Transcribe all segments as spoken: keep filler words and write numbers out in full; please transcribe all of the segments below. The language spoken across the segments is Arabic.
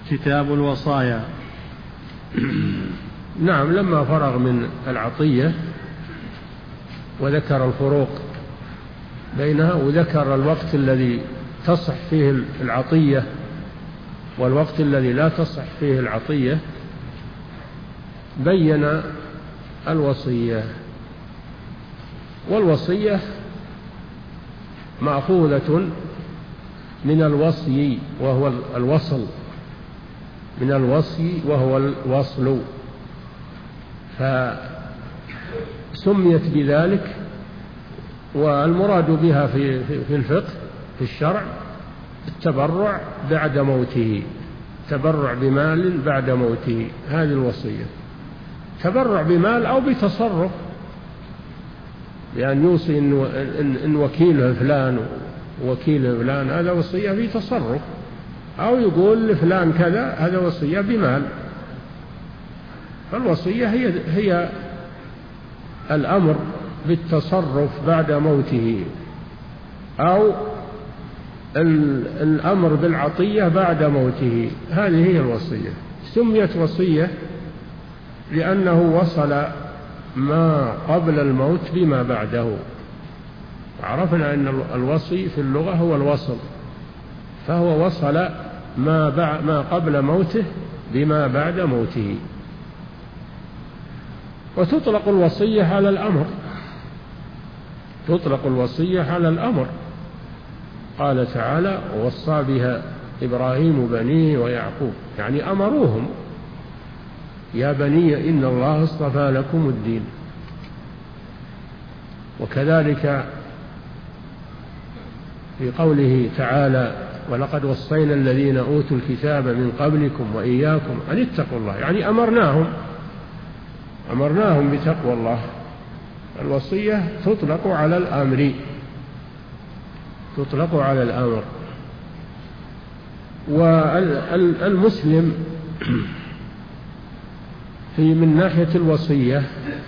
كتاب الوصايا. نعم، لما فرغ من العطية وذكر الفروق بينها وذكر الوقت الذي تصح فيه العطية والوقت الذي لا تصح فيه العطية، بين الوصية. والوصية مأخوذة من الوصي وهو الوصل، من الوصي وهو الوصل، فسميت بذلك. والمراد بها في في الفقه في الشرع التبرع بعد موته، تبرع بمال بعد موته، هذه الوصية. تبرع بمال أو بتصرف، لأن يوصي إن, إن وكيله فلان وكيله فلان، هذا وصية في تصرف، أو يقول لفلان كذا، هذا وصية بمال. فالوصية هي هي الأمر بالتصرف بعد موته، أو الأمر بالعطية بعد موته، هذه هي الوصية. سميت وصية لأنه وصل ما قبل الموت بما بعده. عرفنا أن الوصي في اللغة هو الوصل، فهو وصل ما, ما قبل موته بما بعد موته. وتطلق الوصية على الأمر، تطلق الوصية على الأمر. قال تعالى: ووصى بها إبراهيم بنيه ويعقوب، يعني أمروهم: يا بني إن الله اصطفى لكم الدين. وكذلك في قوله تعالى: ولقد وصينا الذين أوتوا الكتاب من قبلكم وإياكم أن اتقوا الله، يعني أمرناهم أمرناهم بتقوى الله. الوصية تطلق على الأمر، تطلق على الأمر. والمسلم في من ناحية الوصية،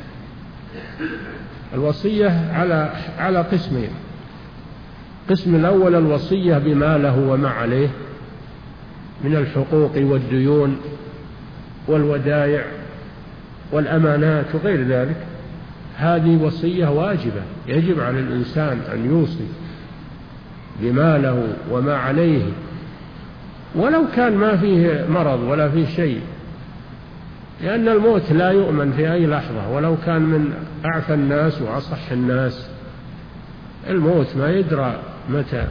الوصية على على قسمين. قسم الأول الوصية بما له وما عليه من الحقوق والديون والودائع والأمانات وغير ذلك، هذه وصية واجبة، يجب على الإنسان أن يوصي بما له وما عليه، ولو كان ما فيه مرض ولا فيه شيء، لأن الموت لا يؤمن في أي لحظة، ولو كان من أعفى الناس وأصح الناس، الموت ما يدرى متى.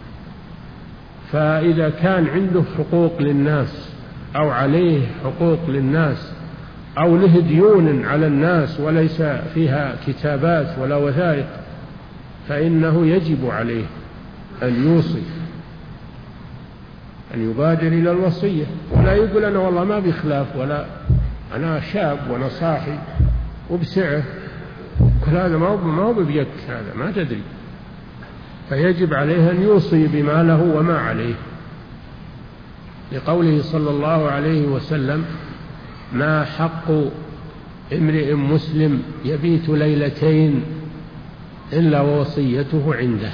فإذا كان عنده حقوق للناس أو عليه حقوق للناس أو له ديون على الناس وليس فيها كتابات ولا وثائق، فإنه يجب عليه أن يوصي، أن يبادر إلى الوصية، ولا يقول أنا والله ما بخلاف، ولا أنا شاب وأنا صاحي وبسعه، كل هذا ما هو بيك، هذا ما تدري. فيجب عليه أن يوصي بما له وما عليه، لقوله صلى الله عليه وسلم: ما حق امرئ مسلم يبيت ليلتين إلا ووصيته عنده.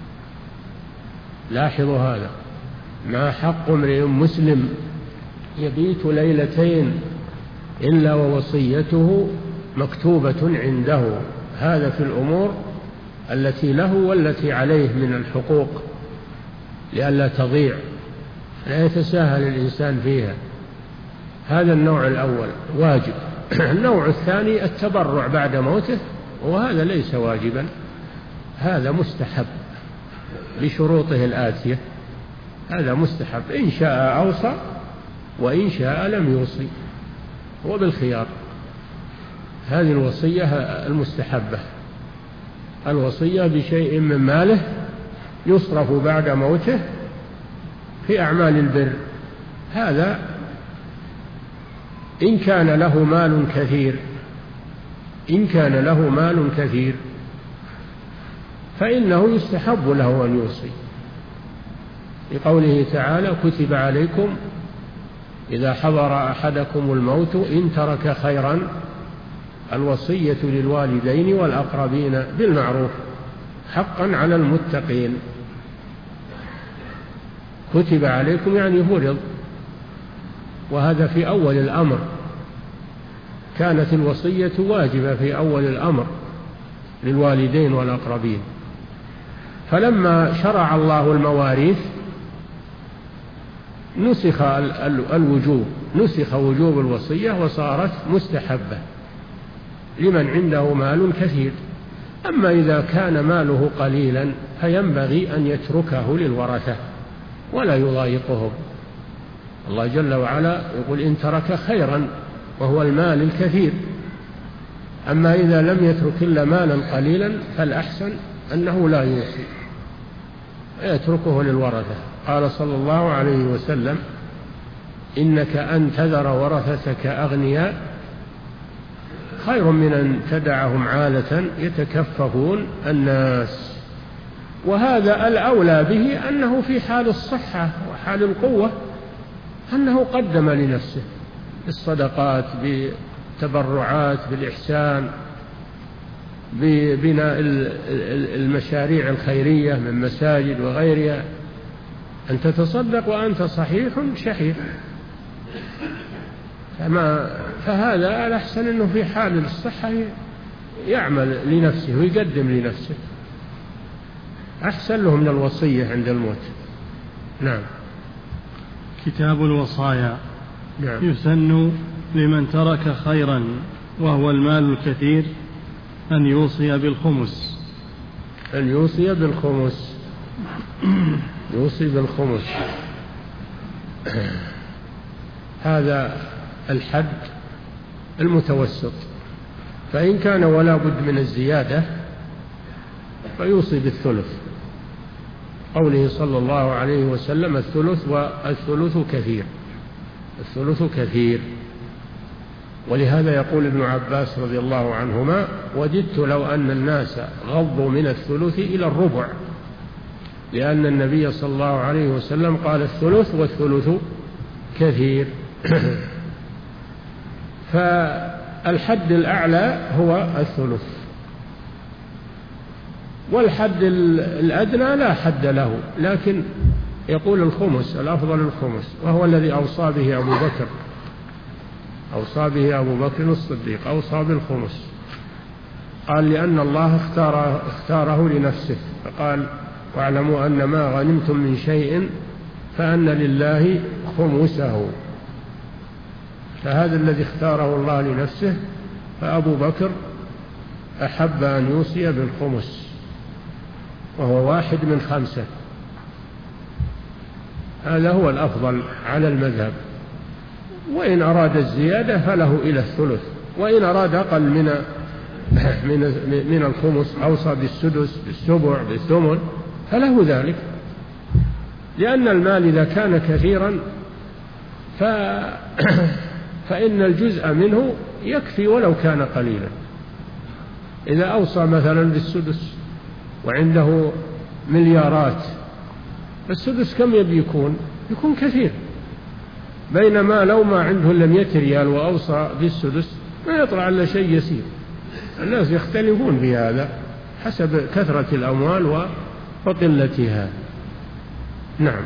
لاحظوا هذا: ما حق امرئ مسلم يبيت ليلتين إلا ووصيته مكتوبة عنده. هذا في الأمور التي له والتي عليه من الحقوق، لئلا تضيع، لا يتساهل الإنسان فيها. هذا النوع الأول واجب. النوع الثاني التبرع بعد موته، وهذا ليس واجبا، هذا مستحب بشروطه الآتية. هذا مستحب، إن شاء أوصى وإن شاء لم يوصي، هو بالخيار. هذه الوصية المستحبة، الوصية بشيء من ماله يصرف بعد موته في أعمال البر. هذا إن كان له مال كثير، إن كان له مال كثير فإنه يستحب له أن يوصي، لقوله تعالى: كتب عليكم إذا حضر أحدكم الموت إن ترك خيرا الوصية للوالدين والأقربين بالمعروف حقا على المتقين. كتب عليكم يعني فرض، وهذا في أول الأمر، كانت الوصية واجبة في أول الأمر للوالدين والأقربين، فلما شرع الله المواريث نسخ الوجوب نسخ وجوب الوصية وصارت مستحبة لمن عنده مال كثير. أما إذا كان ماله قليلا فينبغي أن يتركه للورثة ولا يضايقهم. الله جل وعلا يقول إن ترك خيرا وهو المال الكثير. أما إذا لم يترك إلا مالا قليلا فالأحسن أنه لا يوصي، يتركه للورثة. قال صلى الله عليه وسلم إنك أن تذر ورثتك أغنياء خير من أن تدعهم عالة يتكففون الناس. وهذا الأولى به أنه في حال الصحة وحال القوة أنه قدم لنفسه بالصدقات، بالتبرعات، بالإحسان، ببناء المشاريع الخيرية من مساجد وغيرها، أن تتصدق وأنت صحيح شحيح. فما فهذا الأحسن أنه في حال الصحة يعمل لنفسه ويقدم لنفسه، أحسن له من الوصية عند الموت. نعم. كتاب الوصايا. نعم. يسن لمن ترك خيرا وهو المال الكثير أن يوصي بالخمس. أن يوصي بالخمس يوصي بالخمس هذا الحد المتوسط، فإن كان ولا بد من الزيادة فيوصي بالثلث، قوله صلى الله عليه وسلم الثلث والثلث كثير الثلث كثير. ولهذا يقول ابن عباس رضي الله عنهما وددت لو أن الناس غضوا من الثلث إلى الربع، لأن النبي صلى الله عليه وسلم قال الثلث والثلث كثير. فالحد الأعلى هو الثلث، والحد الأدنى لا حد له، لكن يقول الخمس الأفضل الخمس، وهو الذي أوصى به أبو بكر أوصى به أبو بكر الصديق، أوصى بالخمس. قال لأن الله اختار اختاره لنفسه، فقال واعلموا أن ما غنمتم من شيء فأن لله خمسه، فهذا الذي اختاره الله لنفسه، فأبو بكر أحب أن يوصي بالخمس وهو واحد من خمسة، هذا هو الأفضل على المذهب. وإن أراد الزيادة فله إلى الثلث، وإن أراد أقل من من من الخمس أوصى بالسدس بالسبع بالثمن فله ذلك، لأن المال إذا كان كثيرا ف فإن الجزء منه يكفي ولو كان قليلا. إذا أوصى مثلا بالسدس وعنده مليارات، السدس كم يبي يكون؟ يكون كثير، بينما لو ما عنده إلا مئة ريال وأوصى بالسدس ما يطلع إلا شيء يسير. الناس يختلفون في هذا حسب كثرة الأموال وقلتها. نعم.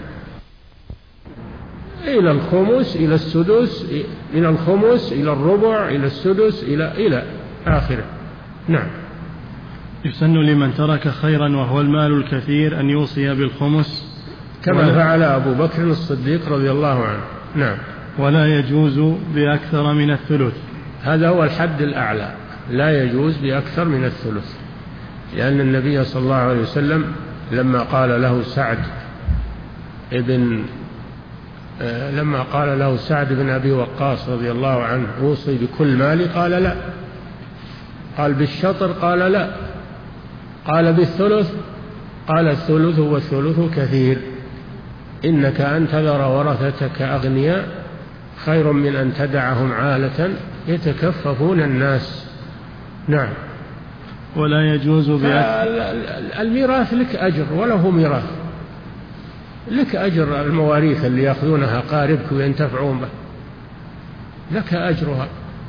إلى الخمس إلى السدس، من الخمس إلى الربع إلى السدس إلى إلى آخره. نعم. يسن لمن ترك خيرا وهو المال الكثير أن يوصي بالخمس كما فعل أبو بكر الصديق رضي الله عنه. نعم. ولا يجوز بأكثر من الثلث، هذا هو الحد الأعلى، لا يجوز بأكثر من الثلث، لأن النبي صلى الله عليه وسلم لما قال له سعد ابن لما قال له سعد بن أبي وقاص رضي الله عنه أوصي بكل مالي؟ قال لا. قال بالشطر؟ قال لا. قال بالثلث؟ قال الثلث والثلث كثير. إنك أن تذر ورثتك أغنياء خير من أن تدعهم عالة يتكففون الناس. نعم. ولا يجوز الميراث لك أجر ولا هو ميراث، لك أجر المواريث اللي يأخذونها قاربك وينتفعون به، لك أجرها.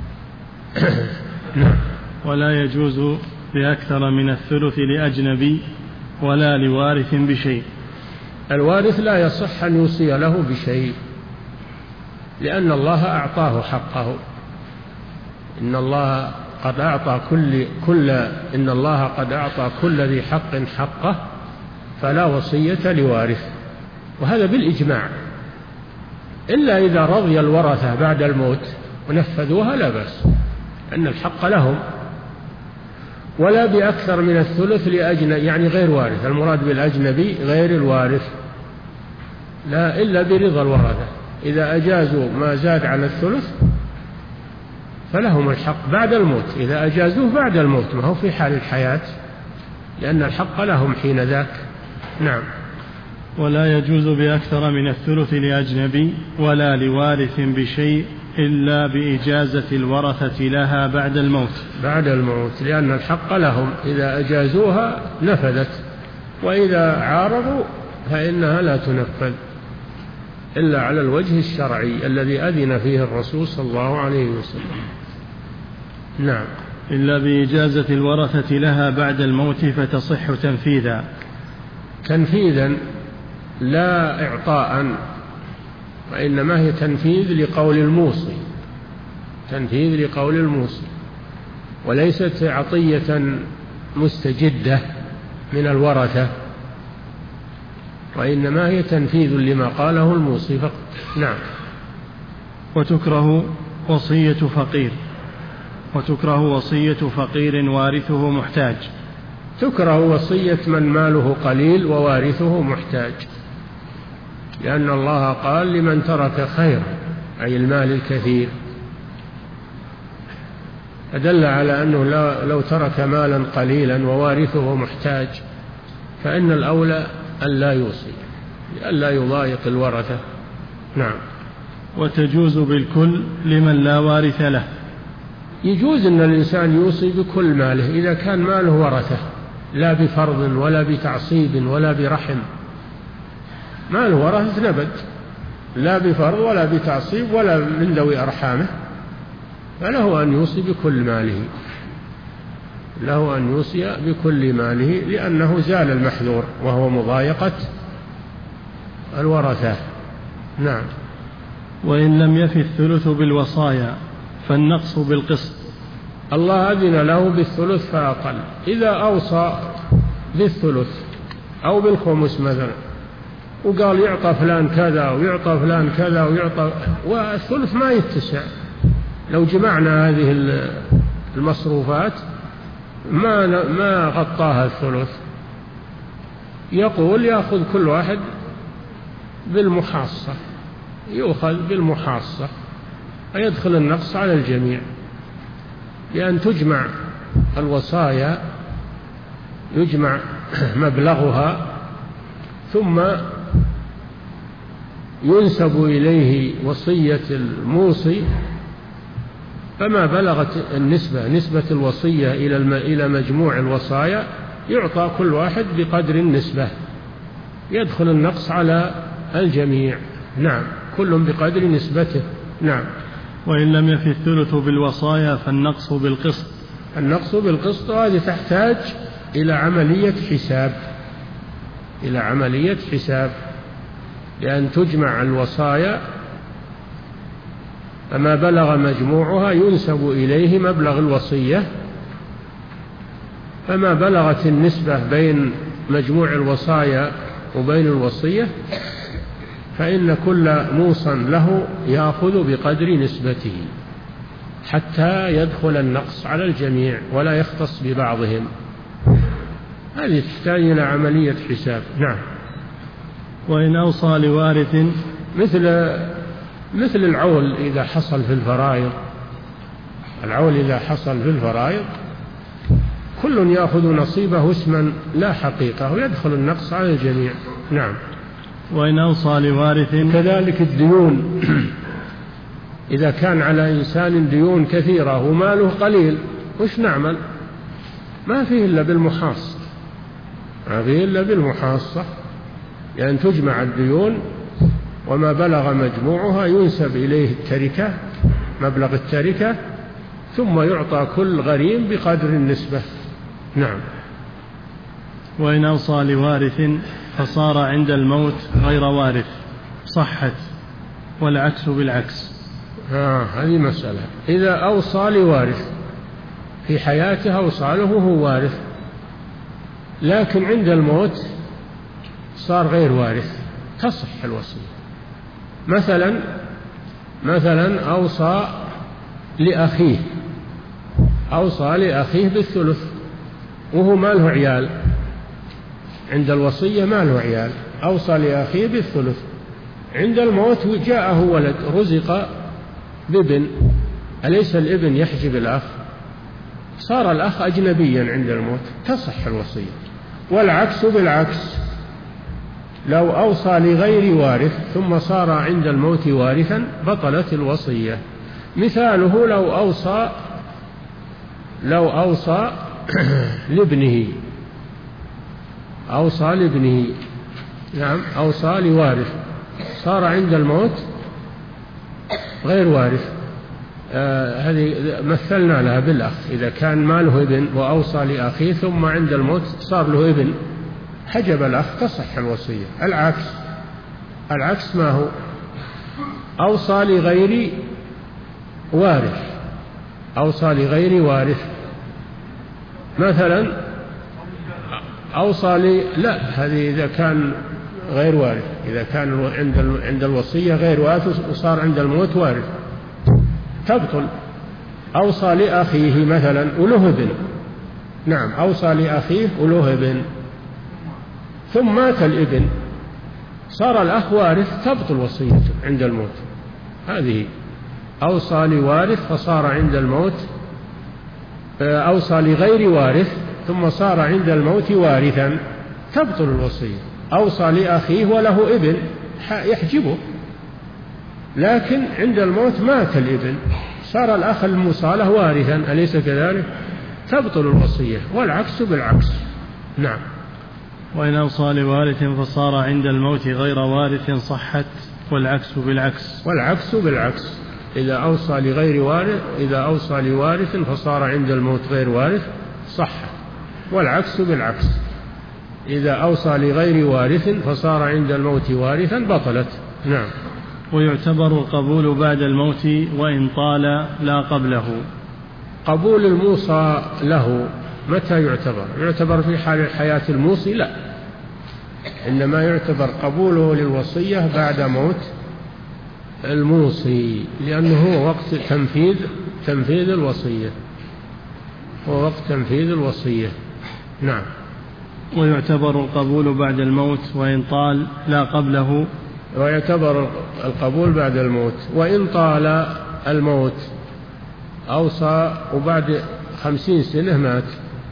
نعم. ولا يجوز بأكثر من الثلث لأجنبي ولا لوارث بشيء. الوارث لا يصح أن يوصي له بشيء، لأن الله أعطاه حقه. إن الله قد أعطى كل كل إن الله قد أعطى كل ذي حق حقه فلا وصية لوارث، وهذا بالإجماع، إلا إذا رضي الورثة بعد الموت ونفذوها لا بأس، أن الحق لهم. ولا بأكثر من الثلث لأجنبي، يعني غير وارث، المراد بالأجنبي غير الوارث، لا إلا برضا الورثة. إذا أجازوا ما زاد عن الثلث فلهم الحق بعد الموت، إذا أجازوه بعد الموت، ما هو في حال الحياة، لأن الحق لهم حين ذاك. نعم. ولا يجوز بأكثر من الثلث لأجنبي ولا لوارث بشيء إلا بإجازة الورثة لها بعد الموت. بعد الموت، لأن الحق لهم، إذا أجازوها نفذت، وإذا عارضوا فإنها لا تنفذ إلا على الوجه الشرعي الذي أذن فيه الرسول صلى الله عليه وسلم. نعم. إلا بإجازة الورثة لها بعد الموت فتصح تنفيذا. تنفيذا لا إعطاء، وإنما هي تنفيذ لقول الموصي، تنفيذ لقول الموصي، وليست عطية مستجدة من الورثة، وإنما هي تنفيذ لما قاله الموصي فقط. نعم. وتكره وصية فقير وتكره وصية فقير وارثه محتاج. تكره وصية من ماله قليل ووارثه محتاج، لأن الله قال لمن ترك خير، أي المال الكثير، فدل على أنه لو ترك مالا قليلا ووارثه محتاج فإن الأولى أن لا يوصي لئلا يضايق الورثة. نعم. وتجوز بالكل لمن لا وارث له. يجوز أن الإنسان يوصي بكل ماله إذا كان ماله ورثة، لا بفرض ولا بتعصيب ولا برحم، ماله ورثة نبت، لا بفرض ولا بتعصيب ولا من ذوي أرحامه، فله أن يوصي بكل ماله، له أن يوصي بكل ماله، لأنه زال المحذور وهو مضايقة الورثة. نعم. وإن لم يفي الثلث بالوصايا فالنقص بالقسط. الله أذن له بالثلث فأقل، إذا أوصى بالثلث أو بالخمس مثلا وقال يعطى فلان كذا ويعطى فلان كذا ويعطى، والثلث ما يتسع، لو جمعنا هذه المصروفات ما ما غطاها الثلث، يقول يأخذ كل واحد بالمحاصة، يؤخذ بالمحاصة ويدخل النقص على الجميع، لأن تجمع الوصايا، يجمع مبلغها ثم ينسب إليه وصية الموصي، فما بلغت النسبة نسبة الوصية إلى مجموع الوصايا يعطى كل واحد بقدر النسبة، يدخل النقص على الجميع. نعم. كل بقدر نسبته. نعم. وإن لم يفي الثلث بالوصايا فالنقص بالقسط. النقص بالقسط هذه تحتاج إلى عملية حساب، إلى عملية حساب، لأن تجمع الوصايا فما بلغ مجموعها ينسب إليه مبلغ الوصية، فما بلغت النسبة بين مجموع الوصايا وبين الوصية فإن كل موصى له يأخذ بقدر نسبته حتى يدخل النقص على الجميع ولا يختص ببعضهم. هذه تحتاج إلى عملية حساب. نعم. وإن أوصى لوارث مثل مثل العول إذا حصل في الفرائض، العول إذا حصل في الفرائض كل يأخذ نصيبه اسما لا حقيقة ويدخل النقص على الجميع. نعم. وإن أوصى لوارث كذلك الديون، إذا كان على إنسان ديون كثيرة وماله قليل وش نعمل؟ ما فيه إلا بالمحاصة، ما فيه إلا بالمحاصة، لأن يعني تجمع الديون وما بلغ مجموعها ينسب إليه التركة، مبلغ التركة، ثم يعطى كل غريم بقدر النسبة. نعم. وإن أوصى لوارث فصار عند الموت غير وارث صحت والعكس بالعكس. آه هذه مسألة. إذا أوصى لوارث في حياته أوصى له وهو وارث، لكن عند الموت صار غير وارث، تصح الوصية. مثلا مثلا أوصى لأخيه أوصى لأخيه بالثلث وهو ما له عيال، عند الوصية ما له عيال، أوصى لأخيه بالثلث، عند الموت جاءه ولد رزق بابن، أليس الابن يحجب الأخ؟ صار الأخ أجنبيا عند الموت، تصح الوصية. والعكس بالعكس، لو أوصى لغير وارث ثم صار عند الموت وارثا بطلت الوصية. مثاله لو أوصى لو أوصى لابنه أوصى لابنه نعم أوصى لوارث، صار عند الموت غير وارث. آه هذه مثلنا لها بالأخ، إذا كان ما له ابن وأوصى لأخيه ثم عند الموت صار له ابن حجب الأخ، تصح الوصية. العكس العكس ما هو؟ أوصى لغير وارث أوصى لغير وارث مثلا أوصى لي لا هذه إذا كان غير وارث، إذا كان عند عند الوصية غير وارث وصار عند الموت وارث تبطل. أوصى لأخيه مثلا وله ابن، نعم أوصى لأخيه وله ابن ثم مات الابن، صار الأخ وارث، تبطل وصيته عند الموت. هذه أوصى لوارث فصار عند الموت أوصى لغير وارث ثم صار عند الموت وارثا، تبطل الوصية. أوصى لأخيه وله ابن يحجبه، لكن عند الموت مات الابن، صار الأخ الموصى له وارثا، أليس كذلك؟ تبطل الوصية. والعكس بالعكس. نعم. وإن أوصى لوارث فصار عند الموت غير وارث صحت، والعكس بالعكس. والعكس بالعكس، إذا أوصى لغير وارث إذا أوصى لوارث فصار عند الموت غير وارث صحت، والعكس بالعكس، إذا أوصى لغير وارث فصار عند الموت وارثا بطلت. نعم. ويعتبر القبول بعد الموت وإن طال لا قبله. قبول الموصى له متى يعتبر؟ يعتبر في حال حياة الموصي؟ لا، إنما يعتبر قبوله للوصية بعد موت الموصي، لأنه هو وقت تنفيذ تنفيذ الوصية هو وقت تنفيذ الوصية. نعم. ويعتبر القبول بعد الموت وإن طال لا قبله. ويعتبر القبول بعد الموت وإن طال الموت، أوصى وبعد خمسين سنة مات،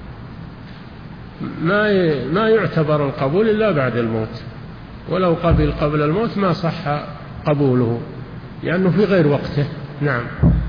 ما ما يعتبر القبول إلا بعد الموت، ولو قبل قبل الموت ما صح قبوله لأنه في غير وقته. نعم.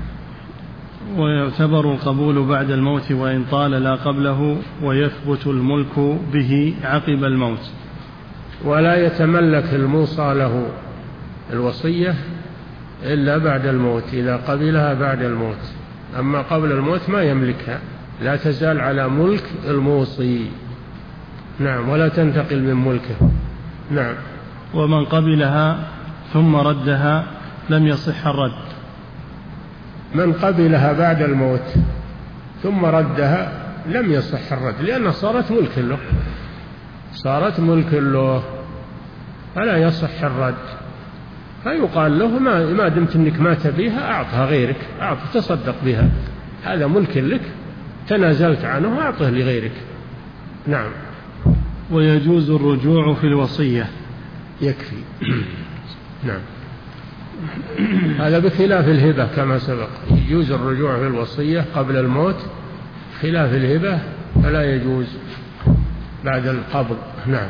ويعتبر القبول بعد الموت وإن طال لا قبله، ويثبت الملك به عقب الموت. ولا يتملك الموصى له الوصية إلا بعد الموت إذا قبلها بعد الموت، أما قبل الموت ما يملكها، لا تزال على ملك الموصي. نعم. ولا تنتقل من ملكه. نعم. ومن قبلها ثم ردها لم يصح الرد. من قبلها بعد الموت ثم ردها لم يصح الرد، لأنها صارت ملك له صارت ملك له فلا يصح الرد. فيقال له ما, ما دمت أنك ما تبيها أعطها غيرك، أعطها تصدق بها، هذا ملك لك، تنازلت عنه أعطه لغيرك. نعم. ويجوز الرجوع في الوصية. يكفي. نعم. هذا بخلاف الهبة كما سبق، يجوز الرجوع في الوصية قبل الموت، خلاف الهبة فلا يجوز بعد القبض. نعم.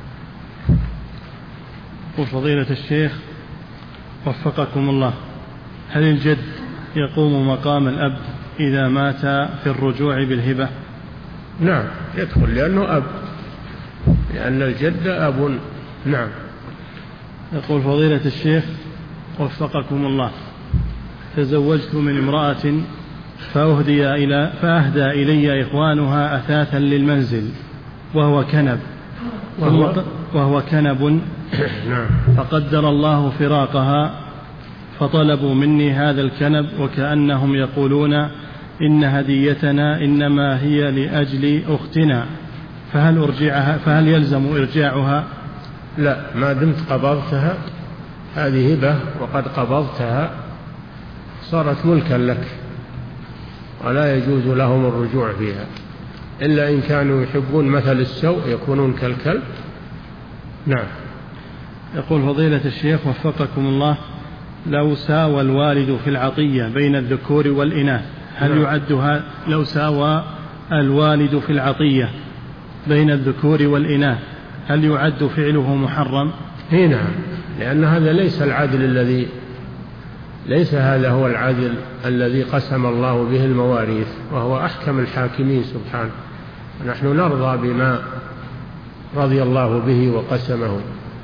وفضيلة الشيخ وفقكم الله، هل الجد يقوم مقام الأب إذا مات في الرجوع بالهبة؟ نعم يدخل، لأنه أب، لأن الجد أب. نعم. يقول فضيلة الشيخ وفقكم الله، تزوجت من امرأة فأهدي إلى فأهدى إلي إخوانها أثاثا للمنزل وهو كنب وهو, وهو كنب نعم. فقدر الله فراقها فطلبوا مني هذا الكنب وكأنهم يقولون إن هديتنا إنما هي لأجل أختنا، فهل أرجعها فهل يلزم إرجاعها؟ لا، ما دمت قبضتها هذه هبة وقد قبضتها صارت ملكا لك، ولا يجوز لهم الرجوع فيها إلا إن كانوا يحبون مثل السوء يكونون كالكلب. نعم. يقول فضيلة الشيخ وفقكم الله: لو ساوى الوالد في العطية بين الذكور والإناث هل نعم. يعد لو ساوى الوالد في العطية بين الذكور والإناث هل يعد فعله محرم؟ نعم، لأن هذا ليس العدل الذي ليس هذا هو العدل الذي قسم الله به المواريث، وهو أحكم الحاكمين سبحانه. نحن نرضى بما رضي الله به وقسمه.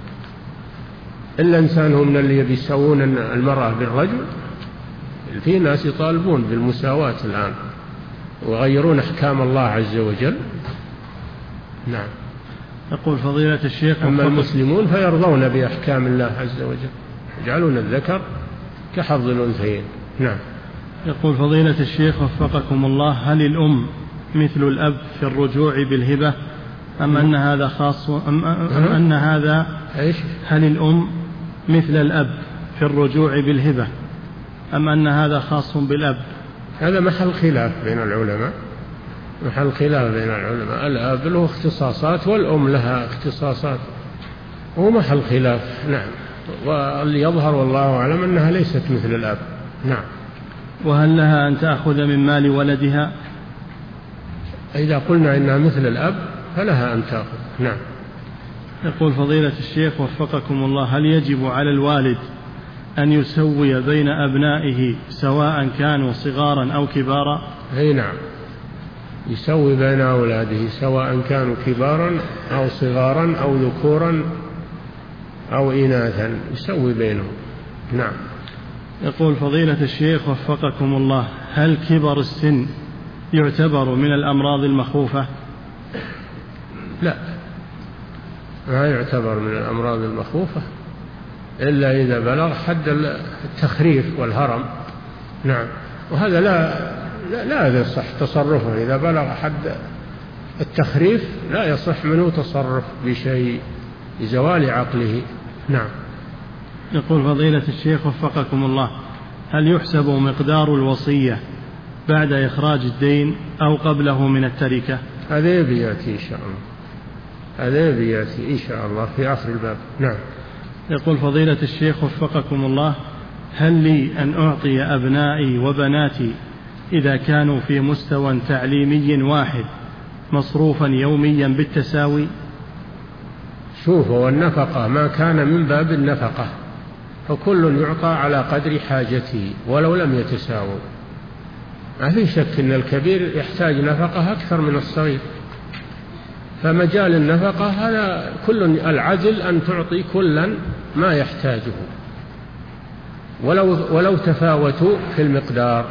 إلا إنسان هم من اللي يسوون المرأة بالرجل، في ناس يطالبون بالمساواة الآن ويغيرون أحكام الله عز وجل. نعم. يقول فضيلة الشيخ: أما المسلمون فيرضون بأحكام الله عز وجل، يجعلون الذكر كحظ الأنثيين. نعم. يقول فضيلة الشيخ وفقكم الله: هل الأم مثل الأب في الرجوع بالهبة أم أن هذا خاص أم, أم أن هذا إيش؟ هل الأم مثل الأب في الرجوع بالهبة أم أن هذا خاص بالأب؟ هذا محل خلاف بين العلماء، محل خلاف بين العلماء. الأب له اختصاصات والأم لها اختصاصات، وهو محل خلاف. نعم. واللي يظهر والله أعلم أنها ليست مثل الأب. نعم. وهل لها أن تأخذ من مال ولدها؟ إذا قلنا إنها مثل الأب فلها أن تأخذ. نعم. يقول فضيلة الشيخ وفقكم الله: هل يجب على الوالد أن يسوي بين أبنائه سواء كانوا صغارا أو كبارا؟ أي نعم، يسوي بين أولاده سواء كانوا كبارا أو صغارا أو ذكورا أو إناثا، يسوي بينهم. نعم. يقول فضيلة الشيخ وفقكم الله: هل كبر السن يعتبر من الأمراض المخوفة؟ لا، ما يعتبر من الأمراض المخوفة إلا إذا بلغ حد التخريف والهرم. نعم. وهذا لا لا, لا يصح تصرفه، إذا بلغ حد التخريف لا يصح منه تصرف بشيء لزوال عقله. نعم. يقول فضيلة الشيخ وفقكم الله: هل يحسب مقدار الوصية بعد إخراج الدين أو قبله من التركة؟ هذا بيأتي إن شاء الله، هذا بيأتي إن شاء الله في آخر الباب. نعم. يقول فضيلة الشيخ وفقكم الله: هل لي أن أعطي أبنائي وبناتي إذا كانوا في مستوى تعليمي واحد مصروفا يوميا بالتساوي؟ شوف، والنفقة ما كان من باب النفقة، فكل يعطى على قدر حاجته ولو لم يتساووا. ما في شك أن الكبير يحتاج نفقة أكثر من الصغير، فمجال النفقة هذا كل العدل أن تعطي كلا ما يحتاجه ولو, ولو تفاوتوا في المقدار.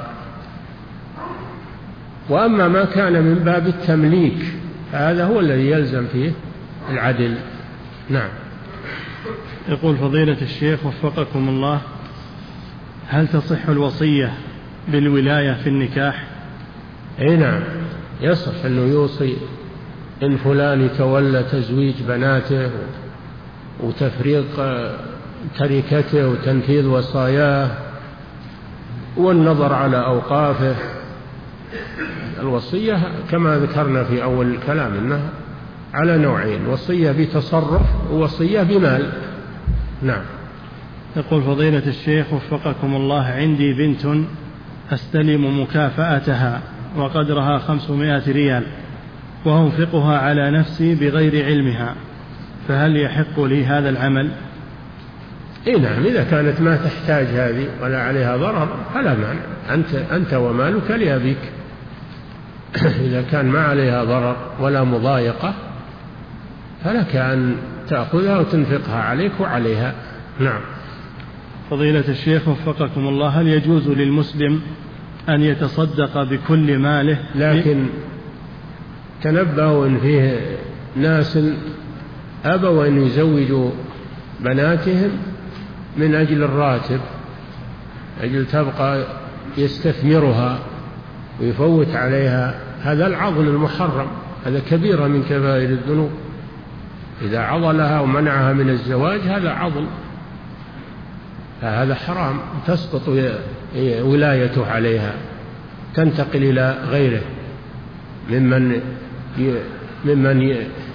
وأما ما كان من باب التمليك هذا هو الذي يلزم فيه العدل. نعم. يقول فضيلة الشيخ وفقكم الله: هل تصح الوصية بالولاية في النكاح؟ أي نعم، يصح أنه يوصي إن فلان يتولى تزويج بناته وتفريق تركته وتنفيذ وصاياه والنظر على أوقافه. الوصية كما ذكرنا في أول الكلام أنها على نوعين: وصية بتصرف ووصية بمال. نعم. يقول فضيلة الشيخ وفقكم الله: عندي بنت أستلم مكافأتها وقدرها خمسمائة ريال وأنفقها على نفسي بغير علمها، فهل يحق لي هذا العمل؟ إيه نعم، إذا كانت ما تحتاج هذه ولا عليها ضرر فلا مانع، أنت, أنت ومالك لأبيك. إذا كان ما عليها ضرر ولا مضايقة فلك أن تأخذها وتنفقها عليك وعليها. نعم. فضيلة الشيخ وفقكم الله: هل يجوز للمسلم أن يتصدق بكل ماله؟ لكن تنبهوا إن فيه ناس أبوا أن يزوجوا بناتهم من أجل الراتب أجل تبقى يستثمرها ويفوت عليها، هذا العضل المحرم، هذا كبيرة من كبائر الذنوب. إذا عضلها ومنعها من الزواج هذا عضل، هذا حرام، تسقط ولايته عليها، تنتقل إلى غيره ممن ممن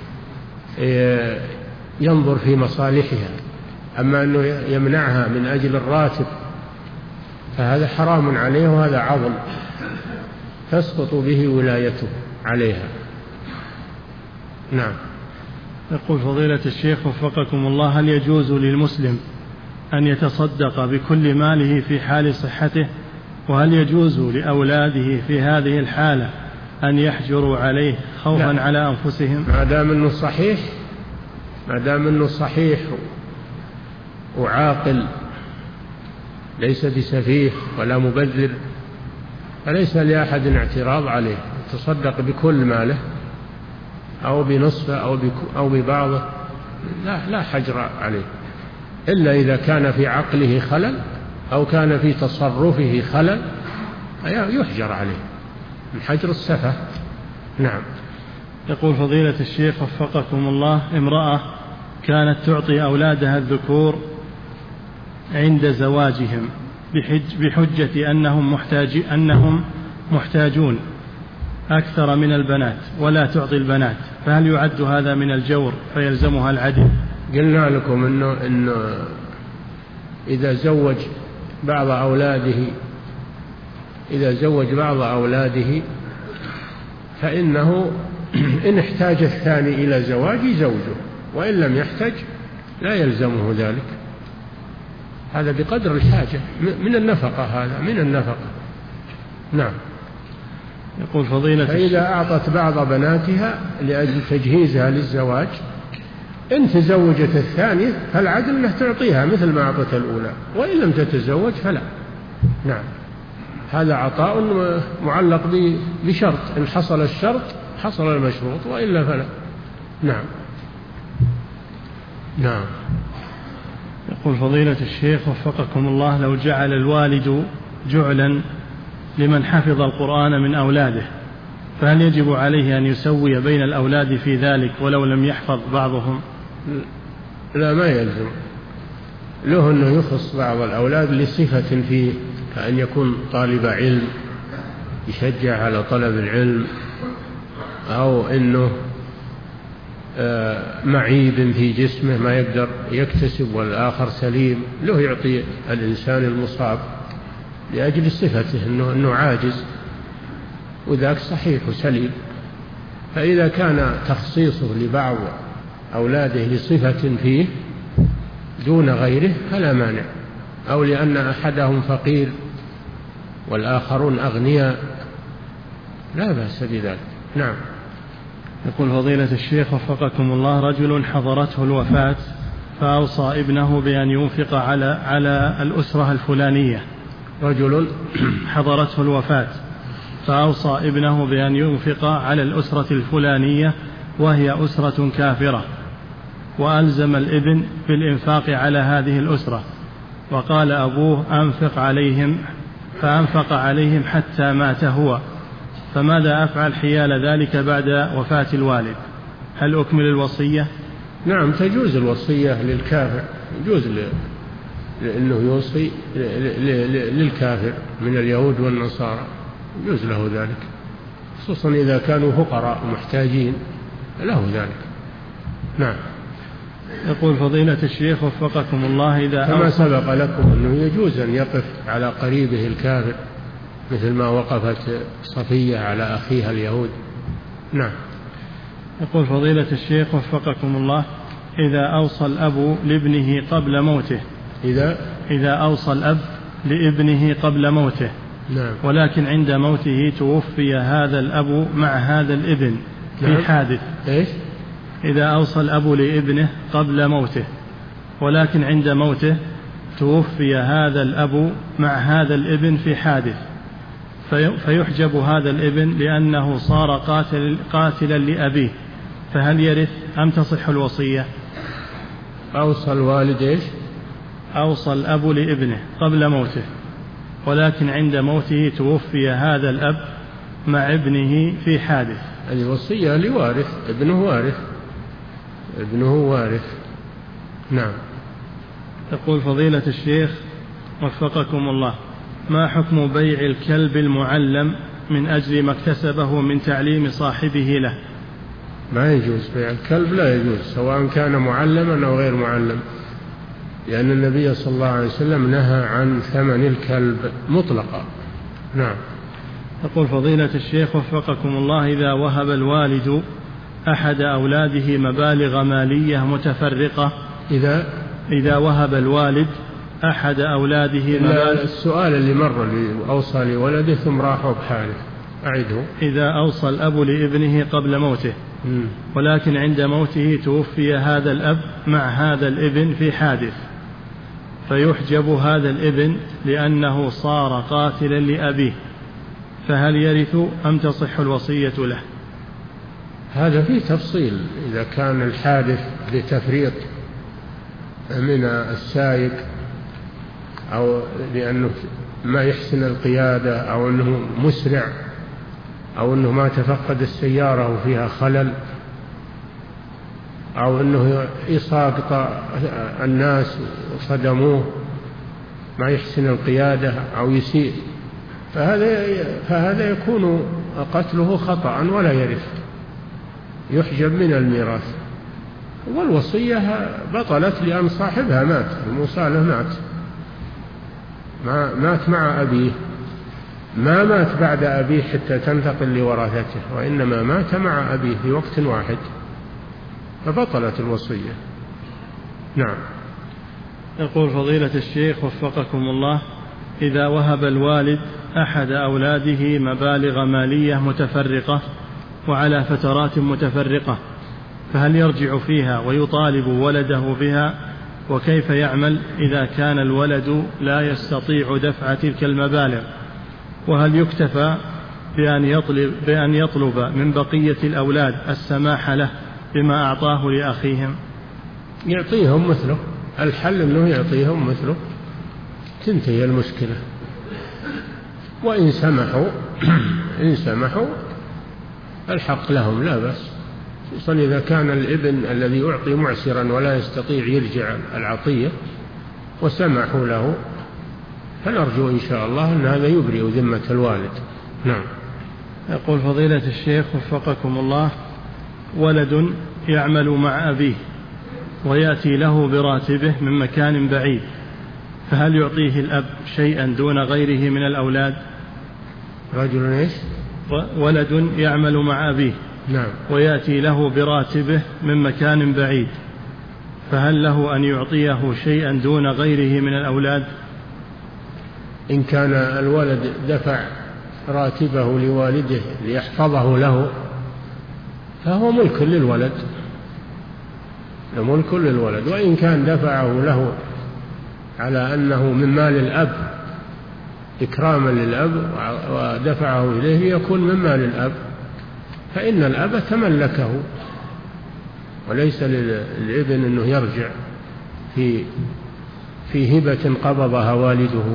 ينظر في مصالحها. أما أنه يمنعها من أجل الراتب فهذا حرام عليه، وهذا عضل تسقط به ولايته عليها. نعم. يقول فضيلة الشيخ وفقكم الله: هل يجوز للمسلم أن يتصدق بكل ماله في حال صحته؟ وهل يجوز لأولاده في هذه الحالة أن يحجروا عليه خوفا لا. على أنفسهم؟ ما دام أنه صحيح، ما دام أنه صحيح وعاقل ليس بسفيه ولا مبذر فليس لأحد اعتراض عليه، تصدق بكل ماله أو بنصفه أو أو ببعضه، لا لا حجر عليه، إلا إذا كان في عقله خلل أو كان في تصرفه خلل يحجر عليه من حجر السفه. نعم. يقول فضيلة الشيخ وفقكم الله: امرأة كانت تعطي أولادها الذكور عند زواجهم بحج بحجة أنهم محتاج أنهم محتاجون أكثر من البنات ولا تعطي البنات، فهل يعد هذا من الجور فيلزمها العدل؟ قلنا لكم إنه إنه إذا زوج بعض أولاده إذا زوج بعض أولاده فإنه إن احتاج الثاني إلى زواج زوجه، وإن لم يحتج لا يلزمه ذلك، هذا بقدر الحاجة من النفقة، هذا من النفقة. نعم. يقول فضيلة فإذا أعطت بعض بناتها لأجل تجهيزها للزواج إن تزوجت الثانية فالعدل أنها تعطيها مثل ما أعطت الأولى، وإن لم تتزوج فلا. نعم. هذا عطاء معلق بشرط، إن حصل الشرط حصل المشروط وإلا فلا. نعم. نعم. يقول فضيلة الشيخ وفقكم الله: لو جعل الوالد جعلا لمن حفظ القرآن من أولاده فهل يجب عليه أن يسوي بين الأولاد في ذلك ولو لم يحفظ بعضهم؟ لا، ما يلزم له أنه يخص بعض الأولاد لصفة فيه، كأن يكون طالب علم يشجع على طلب العلم، أو أنه معيب في جسمه ما يقدر يكتسب والآخر سليم، له يعطي الإنسان المصاب لأجل صفته أنه, إنه عاجز وذاك صحيح وسليم. فإذا كان تخصيصه لبعض أولاده لصفة فيه دون غيره فلا مانع، أو لأن أحدهم فقير والآخرون أغنياء لا بأس بذلك. نعم. يقول فضيلة الشيخ وفقكم الله: رجل حضرته الوفاة فأوصى ابنه بأن ينفق على على الأسرة الفلانية. رجل حضرته الوفاة فأوصى ابنه بأن ينفق على الأسرة الفلانية وهي أسرة كافرة، وألزم الابن بالإنفاق على هذه الأسرة، وقال أبوه أنفق عليهم، فأنفق عليهم حتى مات هو، فماذا أفعل حيال ذلك بعد وفاة الوالد؟ هل أكمل الوصية؟ نعم، تجوز الوصية للكافر، يجوز لأنه يوصي للكافر من اليهود والنصارى، يجوز له ذلك، خصوصا إذا كانوا فقراء ومحتاجين له ذلك. نعم. يقول فضيلة الشيخ وفقكم الله: إذا كما سبق لكم أنه يجوز أن يقف على قريبه الكافر مثل ما وقفت صفية على أخيها اليهود. نعم. يقول فضيلة الشيخ وفقكم الله: إذا أوصى الأب لابنه قبل موته إذا إذا أوصى الأب لابنه قبل موته نعم. ولكن عند موته توفي هذا الأب مع هذا الابن في نعم. حادث. إيش؟ إذا أوصى الأب لابنه قبل موته ولكن عند موته توفي هذا الأب مع هذا الابن في حادث، فيحجب هذا الابن لأنه صار قاتل قاتلا لأبيه، فهل يرث أم تصح الوصية؟ أوصى الوالد إيش؟ أوصى الأب لابنه قبل موته ولكن عند موته توفي هذا الأب مع ابنه في حادث. هذه وصية لوارث، ابنه وارث، ابنه وارث. نعم. يقول فضيلة الشيخ وفقكم الله: ما حكم بيع الكلب المعلم من أجل ما اكتسبه من تعليم صاحبه له؟ ما يجوز بيع الكلب، لا يجوز سواء كان معلما أو غير معلم، لأن النبي صلى الله عليه وسلم نهى عن ثمن الكلب مطلقا. نعم. يقول فضيلة الشيخ وفقكم الله: إذا وهب الوالد أحد أولاده مبالغ مالية متفرقة إذا إذا وهب الوالد أحد أولاده مبالغ. السؤال اللي مر اللي أوصى لولده ثم راحوا بحاله، أعده. إذا أوصى الأب لابنه قبل موته م. ولكن عند موته توفي هذا الأب مع هذا الابن في حادث، فيحجب هذا الابن لأنه صار قاتلا لأبيه، فهل يرث أم تصح الوصية له؟ هذا فيه تفصيل. إذا كان الحادث لتفريط من السائق أو لأنه ما يحسن القيادة أو أنه مسرع أو أنه ما تفقد السيارة وفيها خلل أو أنه يساقط الناس وصدموه، ما يحسن القيادة أو يسيء، فهذا فهذا يكون قتله خطأ ولا يرث، يحجب من الميراث. والوصية بطلت لأن صاحبها مات، الموصى له مات، ما مات مع أبيه، ما مات بعد أبيه حتى تنتقل لورثته، وإنما مات مع أبيه في وقت واحد، فبطلت الوصية. نعم. يقول فضيلة الشيخ وفقكم الله: إذا وهب الوالد أحد أولاده مبالغ مالية متفرقة وعلى فترات متفرقة، فهل يرجع فيها ويطالب ولده بها؟ وكيف يعمل إذا كان الولد لا يستطيع دفع تلك المبالغ؟ وهل يكتفى بأن يطلب, بأن يطلب من بقية الأولاد السماح له بما أعطاه لأخيهم؟ يعطيهم مثله، الحل أنه يعطيهم مثله، تنتهي المشكلة. وإن سمحوا إن سمحوا الحق لهم، لا بأس، خصوصا إذا كان الابن الذي أعطي معسرا ولا يستطيع يرجع العطية وسمحوا له، فنرجو إن شاء الله أن هذا يبرئ ذمة الوالد. نعم. يقول فضيلة الشيخ وفقكم الله: ولد يعمل مع أبيه ويأتي له براتبه من مكان بعيد، فهل يعطيه الأب شيئا دون غيره من الأولاد؟ رجل إيش؟ ولد يعمل مع أبيه نعم. ويأتي له براتبه من مكان بعيد، فهل له أن يعطيه شيئا دون غيره من الأولاد؟ إن كان الولد دفع راتبه لوالده ليحفظه له فهو ملك للولد، ملك للولد. وإن كان دفعه له على أنه من مال الأب إكراما للأب ودفعه إليه يكون من مال الأب، فإن الأب تملكه، وليس للابن أنه يرجع في في هبة قبضها والده.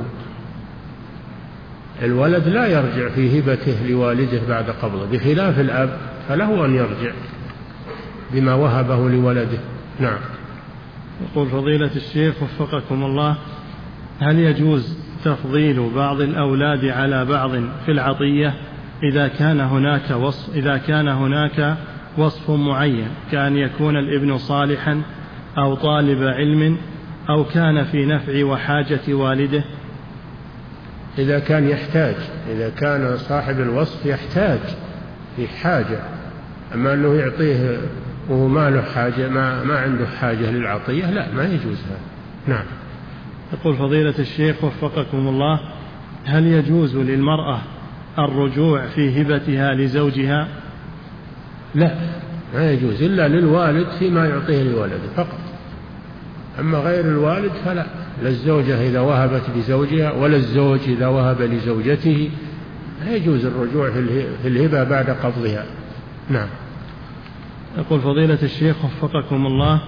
الولد لا يرجع في هبته لوالده بعد قبضه، بخلاف الأب فله أن يرجع بما وهبه لولده. نعم. يقول فضيلة الشيخ وفقكم الله: هل يجوز تفضيل بعض الأولاد على بعض في العطية إذا كان هناك وصف إذا كان هناك وصف معين، كأن يكون الابن صالحا أو طالب علم أو كان في نفع وحاجة والده؟ إذا كان يحتاج، إذا كان صاحب الوصف يحتاج في حاجة، أما أنه يعطيه وهو ما له حاجة، ما, ما عنده حاجة للعطية، لا، ما يجوز هذا. نعم. يقول فضيلة الشيخ وفقكم الله: هل يجوز للمرأة الرجوع في هبتها لزوجها؟ لا، ما يجوز إلا للوالد فيما يعطيه لولده فقط، أما غير الوالد فلا، لا الزوجة إذا وهبت لزوجها ولا الزوج إذا وهب لزوجته، لا يجوز الرجوع في الهبة بعد قبضها. نعم. يقول فضيلة الشيخ وفقكم الله: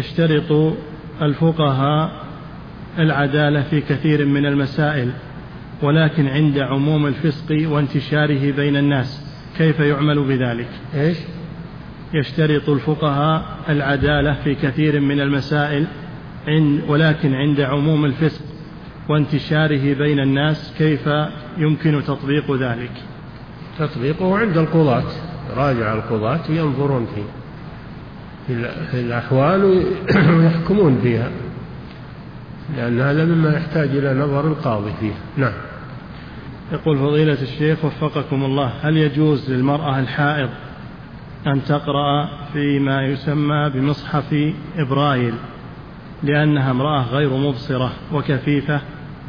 يشترط الفقهاء العدالة في كثير من المسائل، ولكن عند عموم الفسق وانتشاره بين الناس كيف يعمل بذلك؟ إيش؟ يشترط الفقهاء العدالة في كثير من المسائل، ولكن عند عموم الفسق وانتشاره بين الناس كيف يمكن تطبيق ذلك؟ تطبيقه عند القضاة، راجع القضاة ينظرون فيه في الأحوال ويحكمون فيها، لأن هذا مما يحتاج إلى نظر القاضي فيه. نعم. يقول فضيلة الشيخ وفقكم الله: هل يجوز للمرأة الحائض أن تقرأ فيما يسمى بمصحف إبرايل لأنها امرأة غير مبصرة وكفيفة؟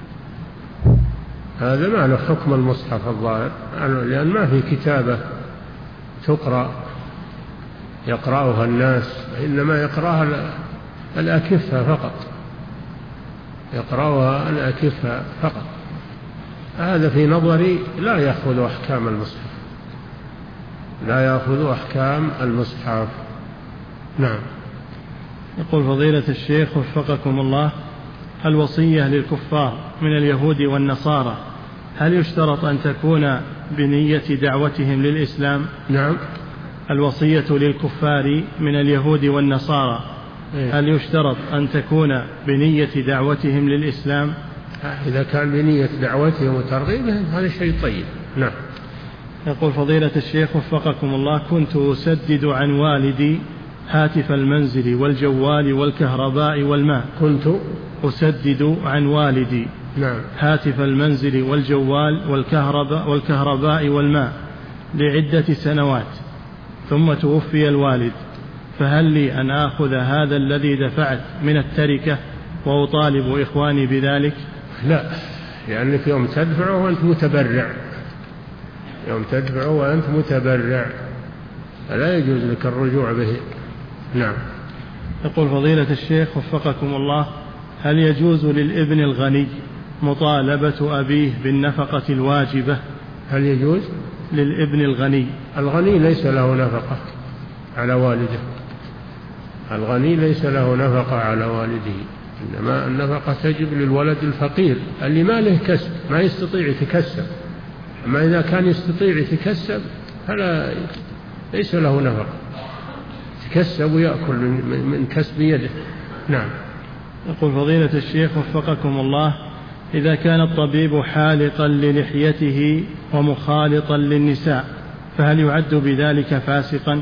هذا ما له حكم المصحف الظاهر، لأن ما في كتابة تقرأ يقرأها الناس، إنما يقرأها الأكفة فقط، يقرأها الأكفة فقط. هذا في نظري لا يأخذ أحكام المصحف، لا يأخذ أحكام المصحف. نعم. يقول فضيلة الشيخ وفقكم الله: الوصية للكفار من اليهود والنصارى هل يشترط أن تكون بنية دعوتهم للإسلام؟ نعم. الوصية للكفار من اليهود والنصارى هل يشترط أن تكون بنية دعوتهم للإسلام؟ إذا كان بنية دعوتهم وترغيبهم هذا شيء طيب. نعم. يقول فضيلة الشيخ وفقكم الله: كنت أسدد عن والدي هاتف المنزل والجوال والكهرباء والماء. كنت أسدد عن والدي نعم. هاتف المنزل والجوال والكهرباء, والكهرباء والماء لعدة سنوات، ثم توفي الوالد، فهل لي أن آخذ هذا الذي دفعت من التركة وأطالب إخواني بذلك؟ لا، لأنك يوم تدفع وأنت متبرع، يوم تدفع وأنت متبرع فلا يجوز لك الرجوع به. نعم. يقول فضيلة الشيخ وفقكم الله: هل يجوز للابن الغني مطالبة أبيه بالنفقة الواجبة؟ هل يجوز للابن الغني؟ الغني ليس له نفقة على والده، الغني ليس له نفقة على والده، إنما النفقة تجب للولد الفقير اللي ما له كسب، ما يستطيع يتكسب. أما إذا كان يستطيع يتكسب فلا ليس له نفقة، يتكسب ويأكل من كسب يده. نعم. يقول فضيلة الشيخ وفقكم الله: إذا كان الطبيب حالقا للحيته ومخالطا للنساء فهل يعد بذلك فاسقا؟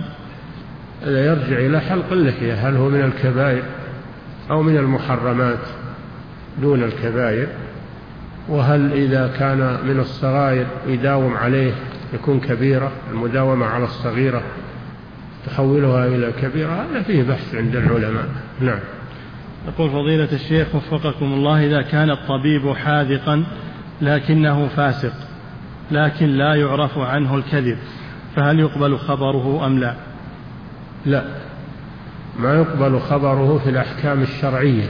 هذا يرجع إلى حلق اللحية، هل هو من الكبائر أو من المحرمات دون الكبائر؟ وهل إذا كان من الصغائر يداوم عليه يكون كبيرة؟ المداومة على الصغيرة تحولها إلى كبيرة، هذا فيه بحث عند العلماء. نعم. يقول فضيلة الشيخ وفقكم الله: إذا كان الطبيب حاذقا لكنه فاسق لكن لا يعرف عنه الكذب فهل يقبل خبره أم لا؟ لا، ما يقبل خبره في الأحكام الشرعية،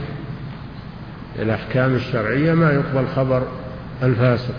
الأحكام الشرعية ما يقبل خبر الفاسق.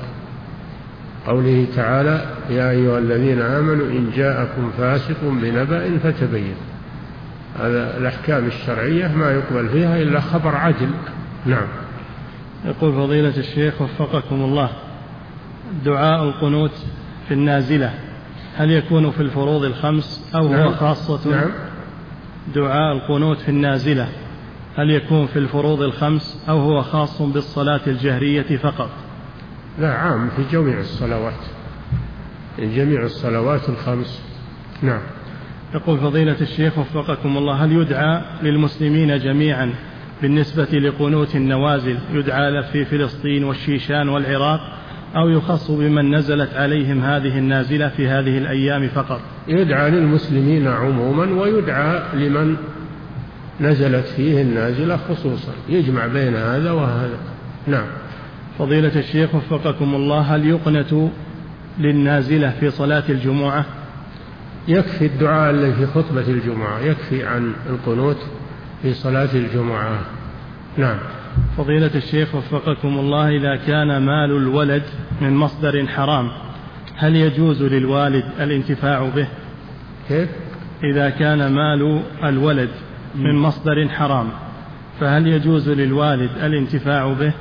قوله تعالى: يا أيها الذين آمنوا إن جاءكم فاسق بنبأ فتبين، هذا الأحكام الشرعية ما يقبل فيها إلا خبر عدل. نعم. يقول فضيلة الشيخ وفقكم الله: دعاء القنوت في النازلة هل يكون في الفروض الخمس أو نعم. هو خاصة؟ نعم. دعاء القنوت في النازلة هل يكون في الفروض الخمس أو هو خاص بالصلاة الجهرية فقط؟ لا، عام في جميع الصلوات، في جميع الصلوات الخمس. نعم. يقول فضيلة الشيخ وفقكم الله: هل يدعى للمسلمين جميعا بالنسبة لقنوت النوازل يدعى في فلسطين والشيشان والعراق، أو يخص بمن نزلت عليهم هذه النازلة في هذه الأيام فقط؟ يدعى للمسلمين عموما ويدعى لمن نزلت فيه النازلة خصوصا، يجمع بين هذا وهذا. نعم. فضيلة الشيخ وفقكم الله: هل يقنت للنازلة في صلاة الجمعة؟ يكفي الدعاء الذي في خطبة الجمعة، يكفي عن القنوت في صلاة الجمعة. نعم. فضيلة الشيخ وفقكم الله: إذا كان مال الولد من مصدر حرام هل يجوز للوالد الانتفاع به؟ كيف؟ إذا كان مال الولد من مصدر حرام فهل يجوز للوالد الانتفاع به؟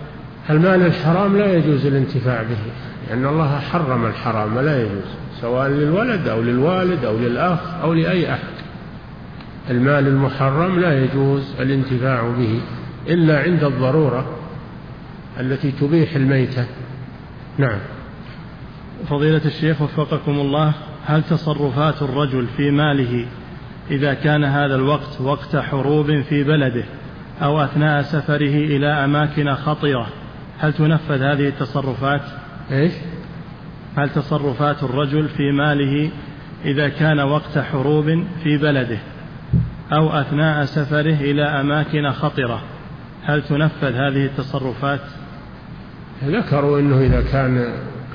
المال الحرام لا يجوز الانتفاع به، لأن الله حرم الحرام لا يجوز، سواء للولد أو للوالد أو للأخ أو لأي أحد. المال المحرم لا يجوز الانتفاع به إلا عند الضرورة التي تبيح الميتة. نعم. فضيلة الشيخ وفقكم الله، هل تصرفات الرجل في ماله إذا كان هذا الوقت وقت حروب في بلده أو أثناء سفره إلى أماكن خطرة، هل تنفذ هذه التصرفات؟ إيش؟ هل تصرفات الرجل في ماله إذا كان وقت حروب في بلده أو أثناء سفره إلى أماكن خطرة، هل تنفذ هذه التصرفات؟ ذكروا أنه إذا كان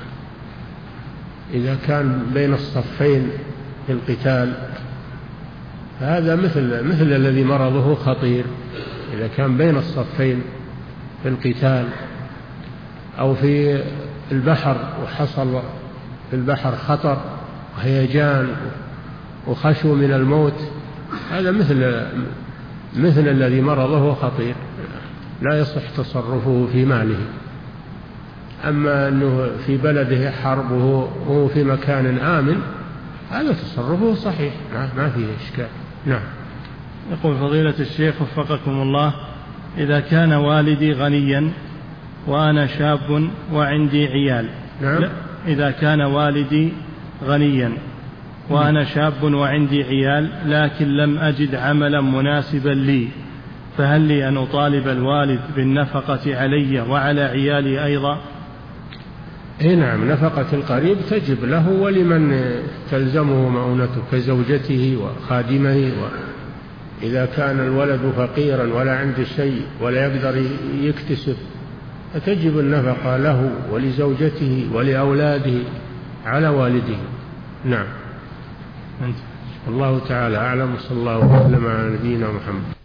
إذا كان بين الصفين في القتال فهذا مثل مثل الذي مرضه خطير. إذا كان بين الصفين في القتال أو في البحر وحصل في البحر خطر وهيجان وخشوا من الموت، هذا مثل مثل الذي مرضه خطير، لا يصح تصرفه في ماله. أما أنه في بلده حرب وهو في مكان آمن، هذا تصرفه صحيح، ما فيه إشكال. نعم. يقول فضيلة الشيخ وفقكم الله، إذا كان والدي غنيا وأنا شاب وعندي عيال. نعم. إذا كان والدي غنيا وأنا شاب وعندي عيال لكن لم أجد عملا مناسبا لي، فهل لي أن أطالب الوالد بالنفقة علي وعلى عيالي أيضا؟ إيه نعم، نفقة القريب تجب له ولمن تلزمه مؤونته كزوجته وخادمه. وإذا كان الولد فقيرا ولا عنده شيء ولا يقدر يكتسب فتجب النفقة له ولزوجته ولأولاده على والده. نعم. الله تعالى أعلم، صلى الله وسلم على نبينا محمد.